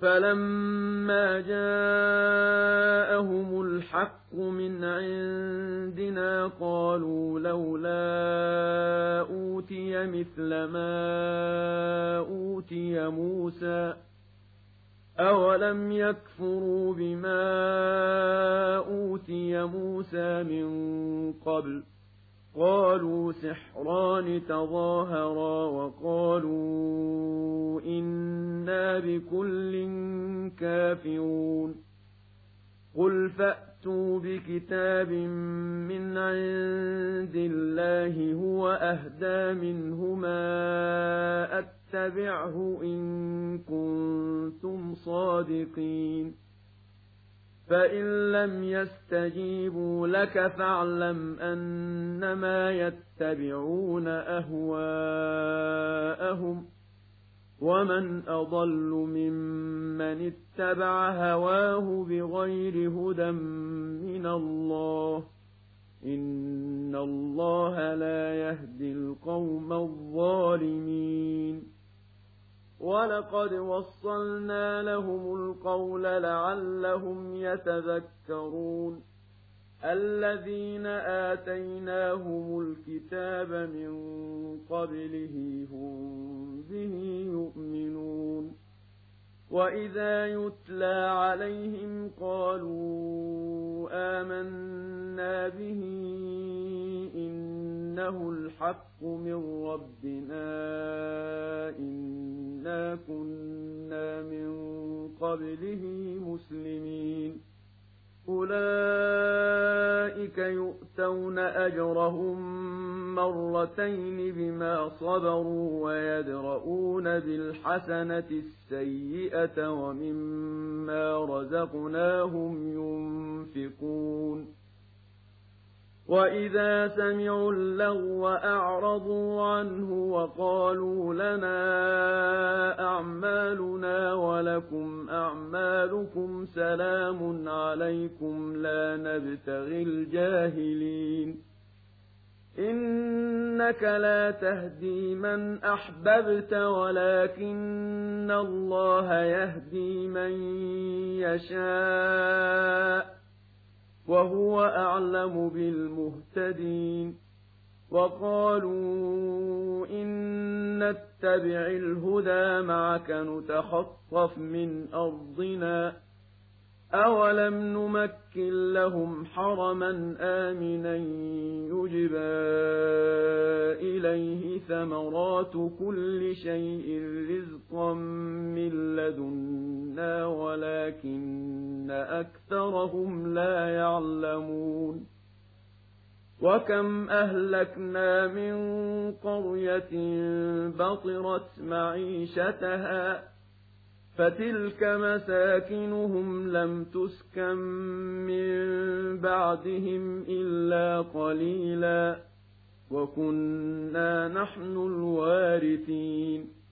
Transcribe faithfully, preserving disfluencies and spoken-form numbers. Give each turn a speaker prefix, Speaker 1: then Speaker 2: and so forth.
Speaker 1: فَلَمَّا جَاءَهُمُ الْحَقُّ مِنْ عِندِنَا قَالُوا لَوْلَا أُوتِيَ مِثْلَ مَا أُوتِيَ مُوسَىٰ ۚ أَوَلَمْ يَكْفُرُوا بِمَا أُوتِيَ مُوسَىٰ مِن قَبْلُ ۖ قَالُوا سِحْرَانِ تَظَاهَرَا وَقَالُوا إِنَّا بِكُلٍّ كَافِرُونَ قُلْ فَأْتُوا بِكِتَابٍ مِّنْ عِندِ اللَّهِ هُوَ أَهْدَىٰ مِنْهُمَا أَتَّبِعْهُ إِن كُنتُمْ صَادِقِينَ فَإِن لَّمْ يَسْتَجِيبُوا لَكَ فَاعْلَمْ أَنَّمَا يَتَّبِعُونَ أَهْوَاءَهُمْ ۚ وَمَنْ أَضَلُّ مِمَّنِ اتَّبَعَ هَوَاهُ بِغَيْرِ هُدًى مِّنَ اللَّهِ ۚ إِنَّ اللَّهَ لَا يَهْدِي الْقَوْمَ الظَّالِمِينَ وَلَقَدْ وَصَّلْنَا لَهُمُ الْقَوْلَ لَعَلَّهُمْ يَتَذَكَّرُونَ الَّذِينَ آتَيْنَاهُمُ الْكِتَابَ مِن قَبْلِهِ هُم بِهِ يُؤْمِنُونَ وَإِذَا يُتْلَىٰ عَلَيْهِمْ قَالُوا آمَنَّا بِهِ إِنَّهُ الْحَقُّ مِن رَّبِّنَا إِنَّا كُنَّا مِن قَبْلِهِ مُسْلِمِينَ أُولَٰئِكَ يُؤْتَوْنَ أَجْرَهُم مَّرَّتَيْنِ بِمَا صَبَرُوا وَيَدْرَءُونَ بِالْحَسَنَةِ السَّيِّئَةَ وَمِمَّا رَزَقْنَاهُمْ يُنفِقُونَ وَإِذَا سَمِعُوا اللَّغْوَ أَعْرَضُوا عَنْهُ وَقَالُوا لَنَا أَعْمَالُنَا وَلَكُمْ أَعْمَالُكُمْ سَلَامٌ عَلَيْكُمْ لَا نَبْتَغِي الْجَاهِلِينَ إِنَّكَ لَا تَهْدِي مَنْ أَحْبَبْتَ وَلَكِنَّ اللَّهَ يَهْدِي مَن يَشَاءُ ۚ وَهُوَ أَعْلَمُ بِالْمُهْتَدِينَ وَقَالُوا إِن نَّتَّبِعِ الْهُدَىٰ مَعَكَ نُتَخَطَّفْ مِنْ أَرْضِنَا ۚ أَوَلَمْ نُمَكِّن لَّهُمْ حَرَمًا آمِنًا يُجْبَىٰ إِلَيْهِ ثَمَرَاتُ كُلِّ شَيْءٍ رِّزْقًا مِّن لَّدُنَّا وَلَٰكِنَّ أَكْثَرَهُمْ لَا يَعْلَمُونَ وَكَمْ أَهْلَكْنَا مِن قَرْيَةٍ بَطِرَتْ مَعِيشَتَهَا فَتِلْكَ مَسَاكِنُهُمْ لَمْ تُسْكَن مِّن بَعْدِهِمْ إِلَّا قَلِيلًا ۖ وَكُنَّا نَحْنُ الْوَارِثِينَ